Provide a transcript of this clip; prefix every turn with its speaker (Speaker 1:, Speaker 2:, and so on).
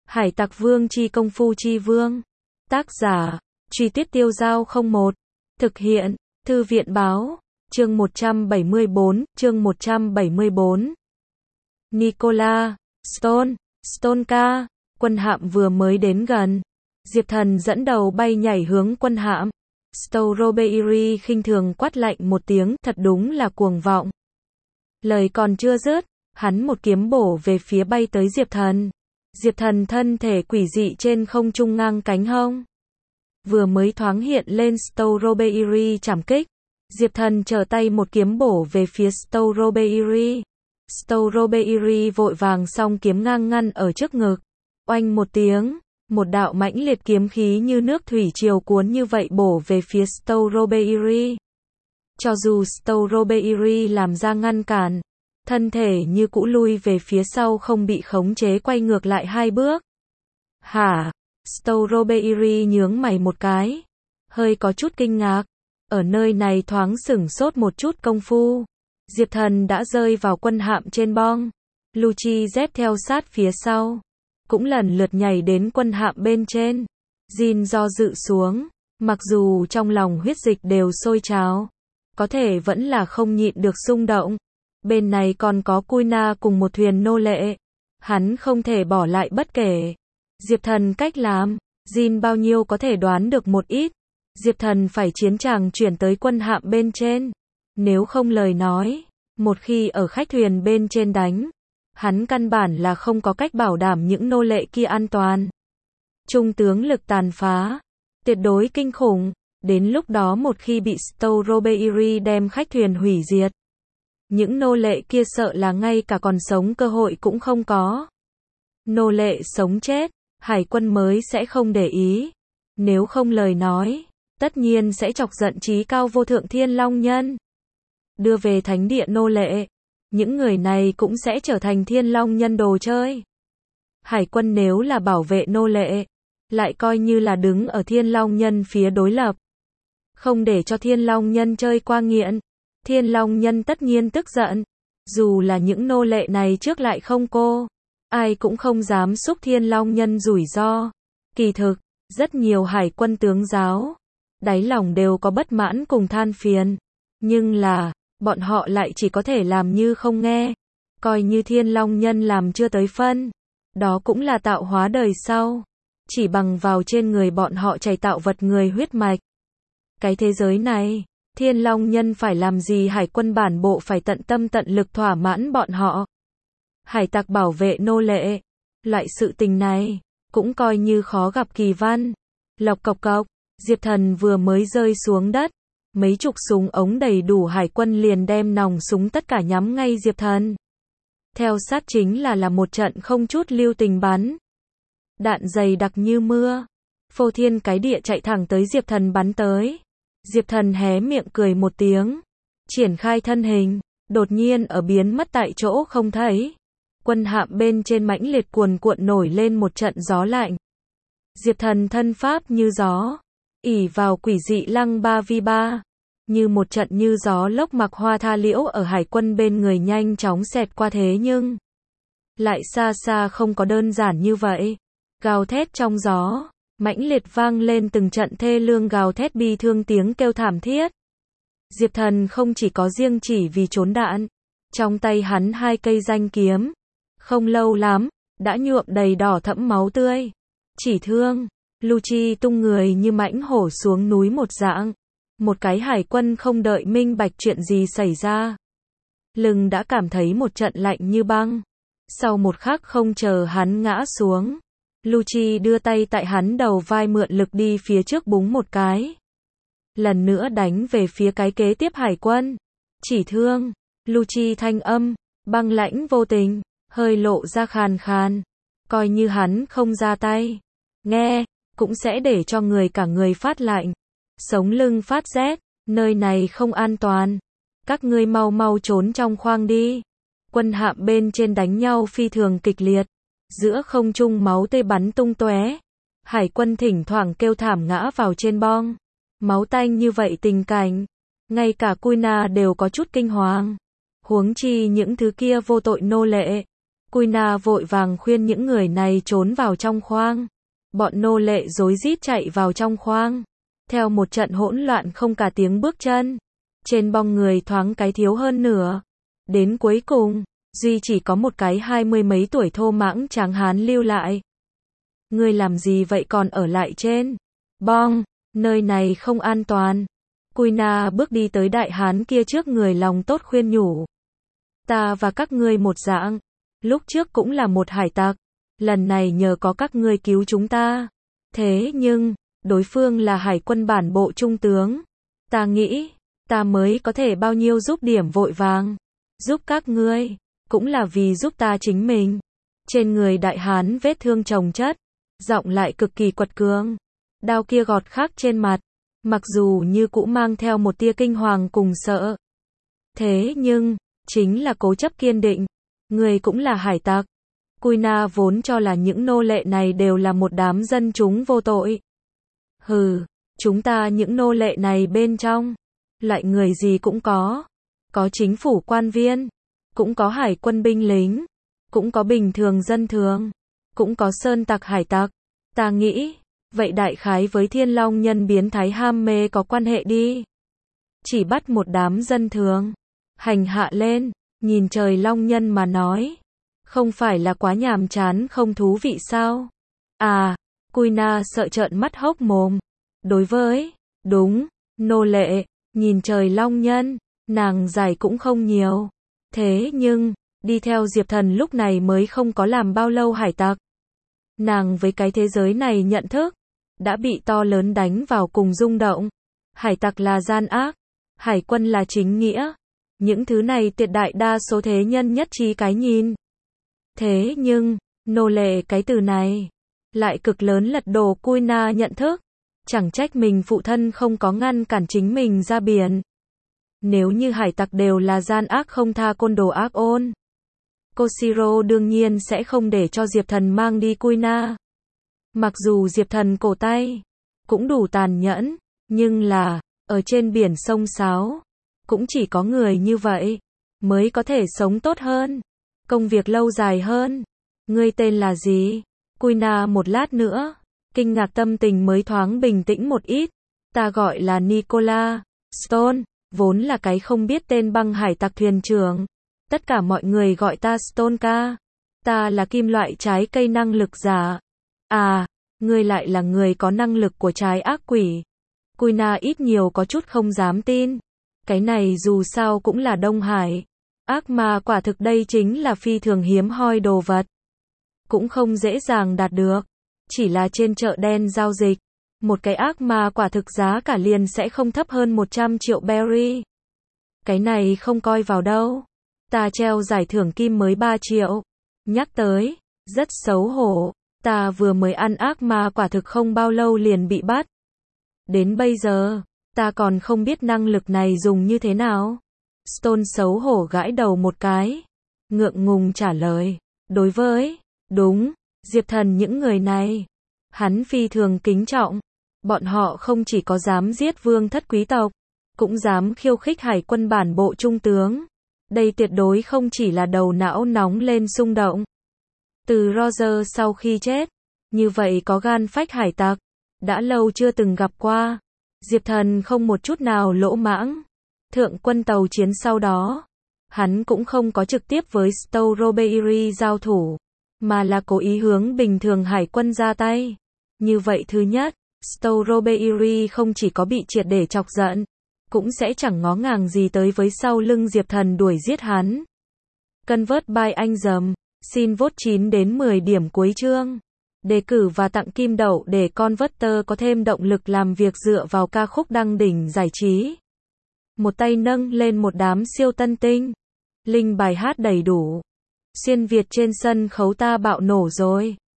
Speaker 1: Hải tặc vương chi công phu chi vương. Tác giả, Truy Tuyết Tiêu Giao 01. Thực hiện, Thư viện báo, chương 174, chương 174. Nicola, Stonka, quân hạm vừa mới đến gần. Diệp Thần dẫn đầu bay nhảy hướng quân hạm. Strawberry khinh thường quát lạnh một tiếng, thật đúng là cuồng vọng. Lời còn chưa dứt, hắn một kiếm bổ về phía bay tới Diệp Thần. Diệp Thần thân thể quỷ dị trên không trung ngang cánh hông. Vừa mới thoáng hiện lên Strawberry chảm kích. Diệp Thần trở tay một kiếm bổ về phía Strawberry. Strawberry vội vàng song kiếm ngang ngăn ở trước ngực. Oanh một tiếng, một đạo mãnh liệt kiếm khí như nước thủy triều cuốn như vậy bổ về phía Strawberry. Cho dù Strawberry làm ra ngăn cản, thân thể như cũ lui về phía sau không bị khống chế quay ngược lại 2 bước. Hả? Strawberry nhướng mày một cái, hơi có chút kinh ngạc. Ở nơi này thoáng sửng sốt một chút công phu, Diệp Thần đã rơi vào quân hạm trên bong. Luchi dép theo sát phía sau, cũng lần lượt nhảy đến quân hạm bên trên. Jin do dự xuống, mặc dù trong lòng huyết dịch đều sôi trào, có thể vẫn là không nhịn được xung động. Bên này còn có Kuina cùng một thuyền nô lệ, hắn không thể bỏ lại bất kể. Diệp Thần cách làm, Jin bao nhiêu có thể đoán được một ít. Diệp Thần phải chiến tràng chuyển tới quân hạm bên trên. Nếu không lời nói, một khi ở khách thuyền bên trên đánh, hắn căn bản là không có cách bảo đảm những nô lệ kia an toàn. Trung tướng lực tàn phá, tuyệt đối kinh khủng. Đến lúc đó một khi bị Strawberry đem khách thuyền hủy diệt, những nô lệ kia sợ là ngay cả còn sống cơ hội cũng không có. Nô lệ sống chết, hải quân mới sẽ không để ý. Nếu không lời nói, tất nhiên sẽ chọc giận chí cao vô thượng Thiên Long Nhân. Đưa về thánh địa nô lệ, những người này cũng sẽ trở thành Thiên Long Nhân đồ chơi. Hải quân nếu là bảo vệ nô lệ, lại coi như là đứng ở Thiên Long Nhân phía đối lập. Không để cho Thiên Long Nhân chơi qua nghiện, Thiên Long Nhân tất nhiên tức giận. Dù là những nô lệ này trước lại không ai cũng không dám xúc Thiên Long Nhân rủi ro. Kỳ thực, rất nhiều hải quân tướng giáo, đáy lòng đều có bất mãn cùng than phiền. Nhưng là, bọn họ lại chỉ có thể làm như không nghe. Coi như Thiên Long Nhân làm chưa tới phân. Đó cũng là tạo hóa đời sau. Chỉ bằng vào trên người bọn họ chảy tạo vật người huyết mạch. Cái thế giới này, Thiên Long Nhân phải làm gì hải quân bản bộ phải tận tâm tận lực thỏa mãn bọn họ. Hải tặc bảo vệ nô lệ, loại sự tình này, cũng coi như khó gặp kỳ văn. Lộc cộc cộc, Diệp Thần vừa mới rơi xuống đất, mấy chục súng ống đầy đủ hải quân liền đem nòng súng tất cả nhắm ngay Diệp Thần. Theo sát chính là một trận không chút lưu tình bắn. Đạn dày đặc như mưa, phô thiên cái địa chạy thẳng tới Diệp Thần bắn tới. Diệp Thần hé miệng cười một tiếng, triển khai thân hình, đột nhiên ở biến mất tại chỗ không thấy. Quân hạm bên trên mãnh liệt cuồn cuộn nổi lên một trận gió lạnh. Diệp Thần thân pháp như gió, ỷ vào quỷ dị lăng 3v3, như một trận như gió lốc mặc hoa tha liễu ở hải quân bên người nhanh chóng xẹt qua thế nhưng lại xa xa không có đơn giản như vậy. Gào thét trong gió, mãnh liệt vang lên từng trận thê lương gào thét bi thương tiếng kêu thảm thiết. Diệp Thần không chỉ có riêng chỉ vì trốn đạn, trong tay hắn 2 cây danh kiếm, không lâu lắm, đã nhuộm đầy đỏ thẫm máu tươi. Chỉ thương, Luchi tung người như mãnh hổ xuống núi một dạng. Một cái hải quân không đợi minh bạch chuyện gì xảy ra, lưng đã cảm thấy một trận lạnh như băng. Sau một khắc không chờ hắn ngã xuống, Luchi đưa tay tại hắn đầu vai mượn lực đi phía trước búng một cái. Lần nữa đánh về phía cái kế tiếp hải quân. Chỉ thương, Luchi thanh âm, băng lãnh vô tình, hơi lộ ra khàn khàn. Coi như hắn không ra tay, nghe, cũng sẽ để cho cả người phát lạnh. Sống lưng phát rét, nơi này không an toàn. Các ngươi mau mau trốn trong khoang đi. Quân hạm bên trên đánh nhau phi thường kịch liệt. Giữa không trung máu tươi bắn tung tóe. Hải quân thỉnh thoảng kêu thảm ngã vào trên bong. Máu tanh như vậy tình cảnh, ngay cả Kuina đều có chút kinh hoàng. Huống chi những thứ kia vô tội nô lệ. Kuina vội vàng khuyên những người này trốn vào trong khoang. Bọn nô lệ rối rít chạy vào trong khoang. Theo một trận hỗn loạn không cả tiếng bước chân. Trên bong người thoáng cái thiếu hơn nửa. Đến cuối cùng, duy chỉ có một cái 20 mấy tuổi thô mãng tráng hán lưu lại. Ngươi làm gì vậy còn ở lại trên bong, nơi này không an toàn. Kuina bước đi tới đại hán kia trước người lòng tốt khuyên nhủ. Ta và các ngươi một dạng, lúc trước cũng là một hải tặc, lần này nhờ có các ngươi cứu chúng ta. Thế nhưng, đối phương là hải quân bản bộ trung tướng. Ta nghĩ, ta mới có thể bao nhiêu giúp điểm vội vàng. Giúp các ngươi, cũng là vì giúp ta chính mình. Trên người đại hán vết thương chồng chất, giọng lại cực kỳ quật cường. Đao kia gọt khắc trên mặt, mặc dù như cũ mang theo một tia kinh hoàng cùng sợ. Thế nhưng, chính là cố chấp kiên định. Người cũng là hải tặc. Kuina vốn cho là những nô lệ này đều là một đám dân chúng vô tội. Hừ, chúng ta những nô lệ này bên trong, loại người gì cũng có. Có chính phủ quan viên, cũng có hải quân binh lính, cũng có bình thường dân thường, cũng có sơn tặc hải tặc. Ta nghĩ, vậy đại khái với Thiên Long nhân biến thái ham mê có quan hệ đi. Chỉ bắt một đám dân thường, hành hạ lên, nhìn trời Long nhân mà nói. Không phải là quá nhàm chán không thú vị sao? À, Kuina sợ trợn mắt hốc mồm. Đối với, đúng, nô lệ, nhìn trời Long nhân, nàng giải cũng không nhiều. Thế nhưng, đi theo Diệp Thần lúc này mới không có làm bao lâu hải tặc. Nàng với cái thế giới này nhận thức, đã bị to lớn đánh vào cùng rung động. Hải tặc là gian ác, hải quân là chính nghĩa. Những thứ này tuyệt đại đa số thế nhân nhất trí cái nhìn. Thế nhưng, nô lệ cái từ này, lại cực lớn lật đổ Kuina nhận thức. Chẳng trách mình phụ thân không có ngăn cản chính mình ra biển. Nếu như hải tặc đều là gian ác không tha côn đồ ác ôn, Koshiro đương nhiên sẽ không để cho Diệp Thần mang đi Kuina. Mặc dù Diệp Thần cổ tay cũng đủ tàn nhẫn, nhưng là, ở trên biển sông Sáo, cũng chỉ có người như vậy mới có thể sống tốt hơn, công việc lâu dài hơn. Ngươi tên là gì? Kuina một lát nữa, kinh ngạc tâm tình mới thoáng bình tĩnh một ít. Ta gọi là Nicola Stone, vốn là cái không biết tên băng hải tặc thuyền trưởng. Tất cả mọi người gọi ta Stone ca. Ta là kim loại trái cây năng lực giả. À, ngươi lại là người có năng lực của trái ác quỷ. Kuina ít nhiều có chút không dám tin. Cái này dù sao cũng là Đông Hải. Ác ma quả thực đây chính là phi thường hiếm hoi đồ vật. Cũng không dễ dàng đạt được. Chỉ là trên chợ đen giao dịch. Một cái ác ma quả thực giá cả liền sẽ không thấp hơn 100 triệu berry. Cái này không coi vào đâu. Ta treo giải thưởng kim mới 3 triệu. Nhắc tới, rất xấu hổ. Ta vừa mới ăn ác ma quả thực không bao lâu liền bị bắt. Đến bây giờ, ta còn không biết năng lực này dùng như thế nào. Stone xấu hổ gãi đầu một cái. Ngượng ngùng trả lời. Đối với, đúng, Diệp Thần những người này, hắn phi thường kính trọng. Bọn họ không chỉ có dám giết vương thất quý tộc, cũng dám khiêu khích hải quân bản bộ trung tướng. Đây tuyệt đối không chỉ là đầu não nóng lên xung động. Từ Roger sau khi chết, như vậy có gan phách hải tặc, đã lâu chưa từng gặp qua. Diệp Thần không một chút nào lỗ mãng. Thượng quân tàu chiến sau đó, hắn cũng không có trực tiếp với Stowberry giao thủ, mà là cố ý hướng bình thường hải quân ra tay. Như vậy thứ nhất, Stowberry không chỉ có bị triệt để chọc giận, cũng sẽ chẳng ngó ngàng gì tới với sau lưng Diệp Thần đuổi giết hắn. Convert by anh dầm, xin vote 9 đến 10 điểm cuối chương. Đề cử và tặng kim đậu để Converter có thêm động lực làm việc dựa vào ca khúc đăng đỉnh giải trí. Một tay nâng lên một đám siêu tân tinh. Link bài hát đầy đủ. Xuyên Việt trên sân khấu ta bạo nổ rồi.